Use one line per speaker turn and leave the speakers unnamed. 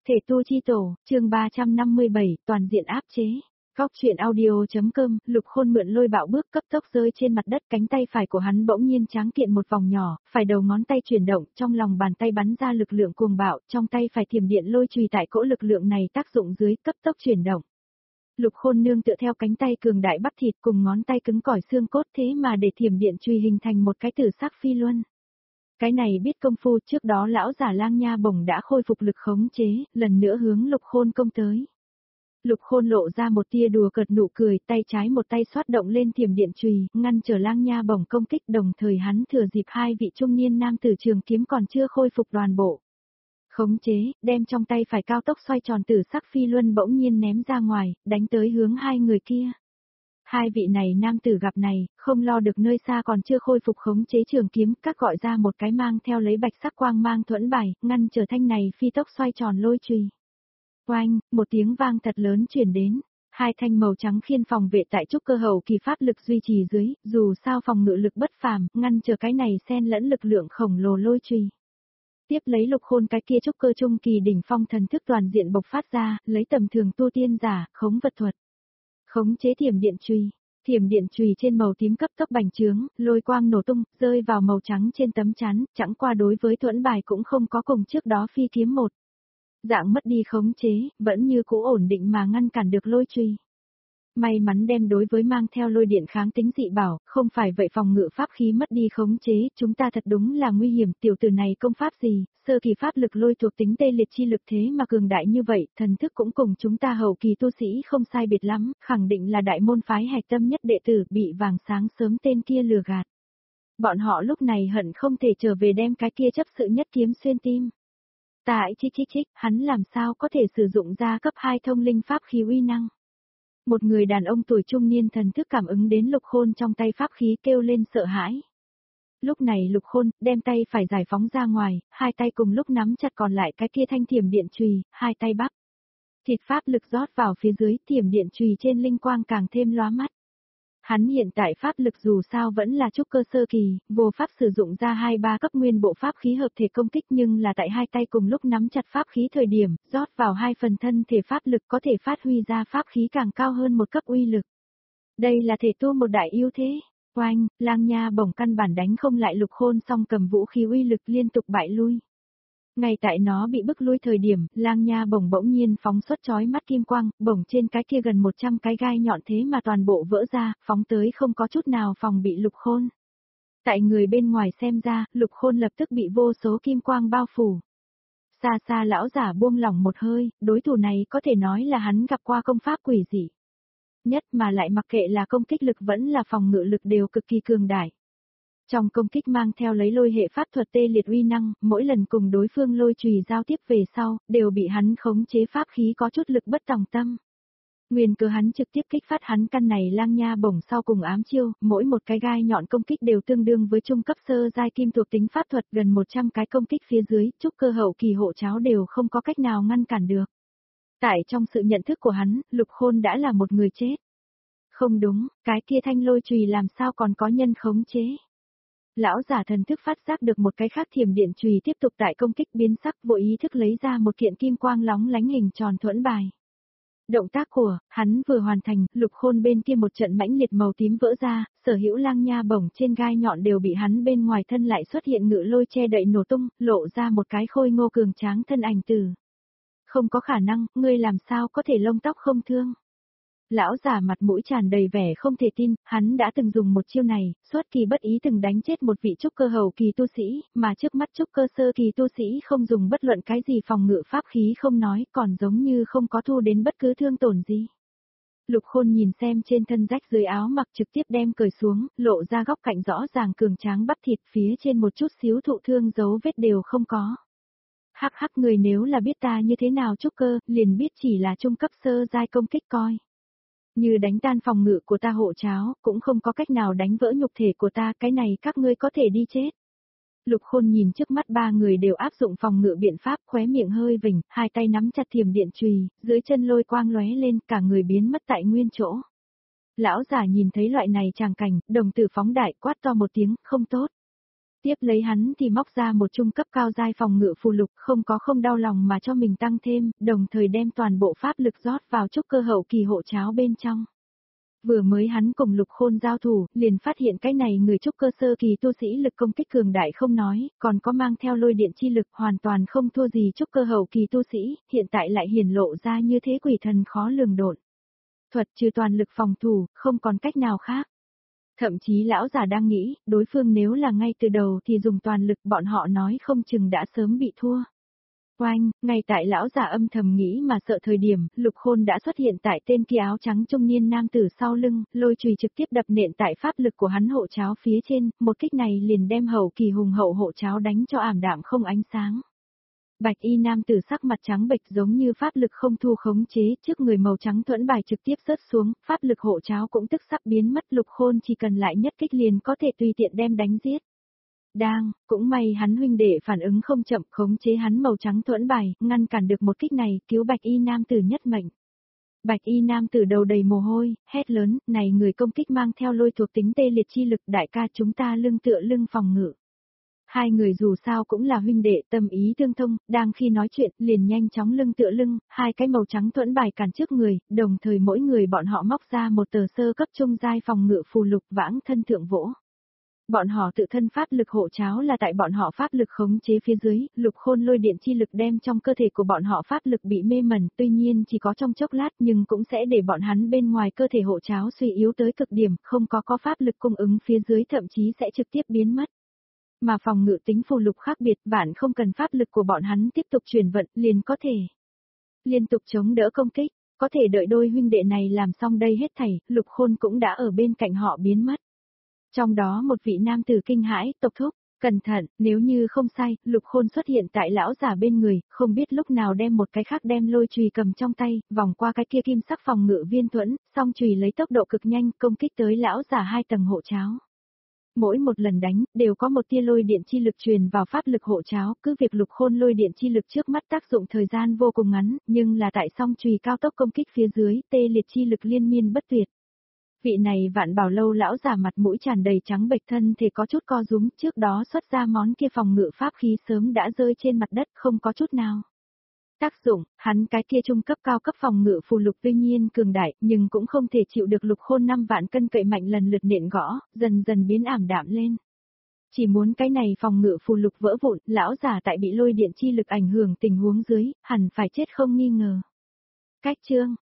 Thể tu chi tổ, chương 357, toàn diện áp chế. Góc truyện audio.com, Lục Khôn mượn lôi bạo bước cấp tốc rơi trên mặt đất, cánh tay phải của hắn bỗng nhiên tráng kiện một vòng nhỏ, phải đầu ngón tay chuyển động, trong lòng bàn tay bắn ra lực lượng cuồng bạo, trong tay phải thiểm điện lôi chùy tại cỗ lực lượng này tác dụng dưới cấp tốc chuyển động. Lục Khôn nương tựa theo cánh tay cường đại bắp thịt cùng ngón tay cứng cỏi xương cốt thế mà để thiểm điện chùy hình thành một cái tử sắc phi luân. Cái này biết công phu, trước đó lão giả Lang Nha Bổng đã khôi phục lực khống chế, lần nữa hướng Lục Khôn công tới. Lục Khôn lộ ra một tia đùa cợt nụ cười, tay trái một tay xoát động lên thiểm điện chùy, ngăn trở Lang Nha Bổng công kích, đồng thời hắn thừa dịp hai vị trung niên nam tử trường kiếm còn chưa khôi phục toàn bộ. Khống chế, đem trong tay phải cao tốc xoay tròn tử sắc phi luân bỗng nhiên ném ra ngoài, đánh tới hướng hai người kia. Hai vị này nam tử gặp này, không lo được nơi xa còn chưa khôi phục khống chế trường kiếm, các gọi ra một cái mang theo lấy bạch sắc quang mang thuẫn bài, ngăn trở thanh này phi tốc xoay tròn lôi chùy. Oanh, một tiếng vang thật lớn truyền đến, hai thanh màu trắng khiên phòng vệ tại trúc cơ hậu kỳ pháp lực duy trì dưới, dù sao phòng ngự lực bất phàm, ngăn trở cái này xen lẫn lực lượng khổng lồ lôi chùy. Tiếp lấy Lục Khôn cái kia trúc cơ trung kỳ đỉnh phong thần thức toàn diện bộc phát ra, lấy tầm thường tu tiên giả, khống vật thuật. Khống chế thiểm điện chùy trên màu tím cấp tốc bành trướng, lôi quang nổ tung, rơi vào màu trắng trên tấm chắn, chẳng qua đối với thuẫn bài cũng không có cùng trước đó phi kiếm một dạng mất đi khống chế, vẫn như cũ ổn định mà ngăn cản được lôi chùy. May mắn đem đối với mang theo lôi điện kháng tính dị bảo, không phải vậy phòng ngự pháp khí mất đi khống chế, chúng ta thật đúng là nguy hiểm, tiểu tử này công pháp gì, sơ kỳ pháp lực lôi thuộc tính tê liệt chi lực thế mà cường đại như vậy, thần thức cũng cùng chúng ta hậu kỳ tu sĩ không sai biệt lắm, khẳng định là đại môn phái hạch tâm nhất đệ tử bị vàng sáng sớm tên kia lừa gạt. Bọn họ lúc này hận không thể trở về đem cái kia chấp sự nhất kiếm xuyên tim. Tại chích, hắn làm sao có thể sử dụng ra cấp 2 thông linh pháp khí uy năng. Một người đàn ông tuổi trung niên thần thức cảm ứng đến Lục Khôn trong tay pháp khí kêu lên sợ hãi. Lúc này Lục Khôn đem tay phải giải phóng ra ngoài, hai tay cùng lúc nắm chặt còn lại cái kia thanh thiểm điện chùy, hai tay bắp thịt pháp lực rót vào phía dưới, thiểm điện chùy trên linh quang càng thêm lóa mắt. Hắn hiện tại pháp lực dù sao vẫn là trúc cơ sơ kỳ, vô pháp sử dụng ra 2-3 cấp nguyên bộ pháp khí hợp thể công kích, nhưng là tại hai tay cùng lúc nắm chặt pháp khí thời điểm, rót vào 2 phần thân thể pháp lực có thể phát huy ra pháp khí càng cao hơn một cấp uy lực. Đây là thể tu một đại ưu thế. Oanh, Lang Nha Bổng căn bản đánh không lại Lục Khôn, song cầm vũ khí uy lực liên tục bại lui. Ngay tại nó bị bức lui thời điểm, Lang Nha Bổng bỗng nhiên phóng xuất chói mắt kim quang, bổng trên cái kia gần 100 cái gai nhọn thế mà toàn bộ vỡ ra, phóng tới không có chút nào phòng bị Lục Khôn. Tại người bên ngoài xem ra, Lục Khôn lập tức bị vô số kim quang bao phủ. Xa xa lão giả buông lỏng một hơi, đối thủ này có thể nói là hắn gặp qua công pháp quỷ dị nhất, mà lại mặc kệ là công kích lực vẫn là phòng ngự lực đều cực kỳ cường đại. Trong công kích mang theo lấy lôi hệ pháp thuật tê liệt uy năng, mỗi lần cùng đối phương lôi chùy giao tiếp về sau, đều bị hắn khống chế pháp khí có chút lực bất tòng tâm. Nguyên cơ hắn trực tiếp kích phát hắn căn này Lang Nha Bổng sau cùng ám chiêu, mỗi một cái gai nhọn công kích đều tương đương với trung cấp sơ giai kim thuộc tính pháp thuật, gần 100 cái công kích phía dưới, trúc cơ hậu kỳ hộ cháo đều không có cách nào ngăn cản được. Tại trong sự nhận thức của hắn, Lục Khôn đã là một người chết. Không đúng, cái kia thanh lôi chùy làm sao còn có nhân khống chế. Lão giả thần thức phát giác được một cái khác thiểm điện chùy tiếp tục tại công kích biến sắc, vội ý thức lấy ra một kiện kim quang lóng lánh hình tròn thuẫn bài. Động tác của hắn vừa hoàn thành, Lục Khôn bên kia một trận mãnh liệt màu tím vỡ ra, sở hữu Lang Nha Bổng trên gai nhọn đều bị hắn bên ngoài thân lại xuất hiện ngự lôi che đậy nổ tung, lộ ra một cái khôi ngô cường tráng thân ảnh tử. Không có khả năng, ngươi làm sao có thể lông tóc không thương. Lão giả mặt mũi tràn đầy vẻ không thể tin, hắn đã từng dùng một chiêu này, xuất kỳ bất ý từng đánh chết một vị trúc cơ hậu kỳ tu sĩ, mà trước mắt trúc cơ sơ kỳ tu sĩ không dùng bất luận cái gì phòng ngự pháp khí không nói, còn giống như không có thu đến bất cứ thương tổn gì. Lục Khôn nhìn xem trên thân rách dưới áo mặc trực tiếp đem cởi xuống, lộ ra góc cạnh rõ ràng cường tráng bắp thịt, phía trên một chút xíu thụ thương dấu vết đều không có. Hắc hắc, người nếu là biết ta như thế nào trúc cơ, liền biết chỉ là trung cấp sơ giai công kích coi. Như đánh tan phòng ngự của ta hộ cháo, cũng không có cách nào đánh vỡ nhục thể của ta, cái này các ngươi có thể đi chết. Lục Khôn nhìn trước mắt ba người đều áp dụng phòng ngự biện pháp, khóe miệng hơi vỉnh, hai tay nắm chặt thiểm điện chùy, dưới chân lôi quang lóe lên, cả người biến mất tại nguyên chỗ. Lão giả nhìn thấy loại này tràng cảnh, đồng tử phóng đại quát to một tiếng, không tốt. Tiếp lấy hắn thì móc ra một trung cấp cao giai phòng ngự phù lục, không đau lòng mà cho mình tăng thêm, đồng thời đem toàn bộ pháp lực rót vào trúc cơ hậu kỳ hộ cháo bên trong. Vừa mới hắn cùng Lục Khôn giao thủ, liền phát hiện cái này người trúc cơ sơ kỳ tu sĩ lực công kích cường đại không nói, còn có mang theo lôi điện chi lực hoàn toàn không thua gì trúc cơ hậu kỳ tu sĩ, hiện tại lại hiển lộ ra như thế quỷ thần khó lường độn. Thuật trừ toàn lực phòng thủ, không còn cách nào khác. Thậm chí lão già đang nghĩ, đối phương nếu là ngay từ đầu thì dùng toàn lực, bọn họ nói không chừng đã sớm bị thua. Oanh, ngay tại lão già âm thầm nghĩ mà sợ thời điểm, Lục Khôn đã xuất hiện tại tên kia áo trắng trung niên nam tử sau lưng, lôi chùy trực tiếp đập nện tại pháp lực của hắn hộ cháo phía trên, một kích này liền đem hậu kỳ hùng hậu hộ cháo đánh cho ảm đạm không ánh sáng. Bạch y nam tử sắc mặt trắng bệch giống như pháp lực không thu khống chế, trước người màu trắng thuẫn bài trực tiếp rớt xuống, pháp lực hộ cháo cũng tức sắp biến mất. Lục Khôn chỉ cần lại nhất kích liền có thể tùy tiện đem đánh giết. Cũng may hắn huynh đệ phản ứng không chậm, khống chế hắn màu trắng thuẫn bài, ngăn cản được một kích này, cứu bạch y nam tử nhất mệnh. Bạch y nam tử đầu đầy mồ hôi, hét lớn, này người công kích mang theo lôi thuộc tính tê liệt chi lực, đại ca chúng ta lưng tựa lưng phòng ngự. Hai người dù sao cũng là huynh đệ, tâm ý tương thông, đang khi nói chuyện, liền nhanh chóng lưng tựa lưng, hai cái màu trắng thuẫn bài cản trước người, đồng thời mỗi người bọn họ móc ra một tờ sơ cấp trung giai phòng ngự phù lục vãng thân thượng vỗ. Bọn họ tự thân pháp lực hộ cháo là tại bọn họ pháp lực khống chế phía dưới, Lục Khôn lôi điện chi lực đem trong cơ thể của bọn họ pháp lực bị mê mẩn, tuy nhiên chỉ có trong chốc lát nhưng cũng sẽ để bọn hắn bên ngoài cơ thể hộ cháo suy yếu tới cực điểm, không có pháp lực cung ứng phía dưới thậm chí sẽ trực tiếp biến mất. Mà phòng ngự tính phù lục khác biệt, bạn không cần pháp lực của bọn hắn tiếp tục chuyển vận, liền có thể liên tục chống đỡ công kích, có thể đợi đôi huynh đệ này làm xong đây hết thảy, Lục Khôn cũng đã ở bên cạnh họ biến mất. Trong đó một vị nam tử kinh hãi, tộc thúc, cẩn thận, nếu như không sai, Lục Khôn xuất hiện tại lão giả bên người, không biết lúc nào đem một cái khác đem lôi chùy cầm trong tay, vòng qua cái kia kim sắc phòng ngự viên thuẫn, song chùy lấy tốc độ cực nhanh công kích tới lão giả hai tầng hộ cháo. Mỗi một lần đánh, đều có một tia lôi điện chi lực truyền vào pháp lực hộ cháo, cứ việc Lục Khôn lôi điện chi lực trước mắt tác dụng thời gian vô cùng ngắn, nhưng là tại song chùy cao tốc công kích phía dưới, tê liệt chi lực liên miên bất tuyệt. Vị này Vạn Bảo lâu lão giả mặt mũi tràn đầy trắng bệch, thân thể có chút co rúm, trước đó xuất ra món kia phòng ngự pháp khí sớm đã rơi trên mặt đất, không có chút nào tác dụng, hắn cái kia trung cấp cao cấp phòng ngự phù lục tuy nhiên cường đại, nhưng cũng không thể chịu được Lục Khôn 5 vạn cân cậy mạnh lần lượt nện gõ, dần dần biến ảm đạm lên. Chỉ muốn cái này phòng ngự phù lục vỡ vụn, lão giả tại bị lôi điện chi lực ảnh hưởng tình huống dưới, hẳn phải chết không nghi ngờ. Cách chương